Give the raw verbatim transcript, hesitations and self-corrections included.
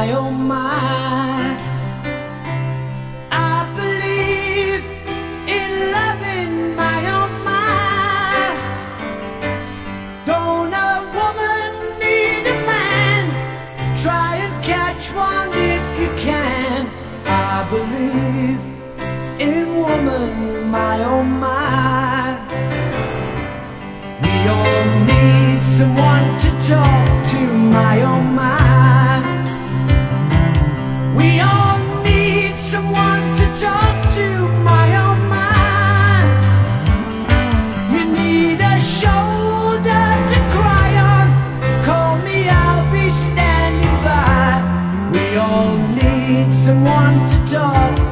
my, oh my. I believe in loving, my, oh my. Don't a woman need a man? Try and catch one if you can. I believe in woman, my, oh my. We all need someone to talk to, my, oh my. We all need someone to talk to, my, oh my. You need a shoulder to cry on. Call me, I'll be standing by. We all need someone to talk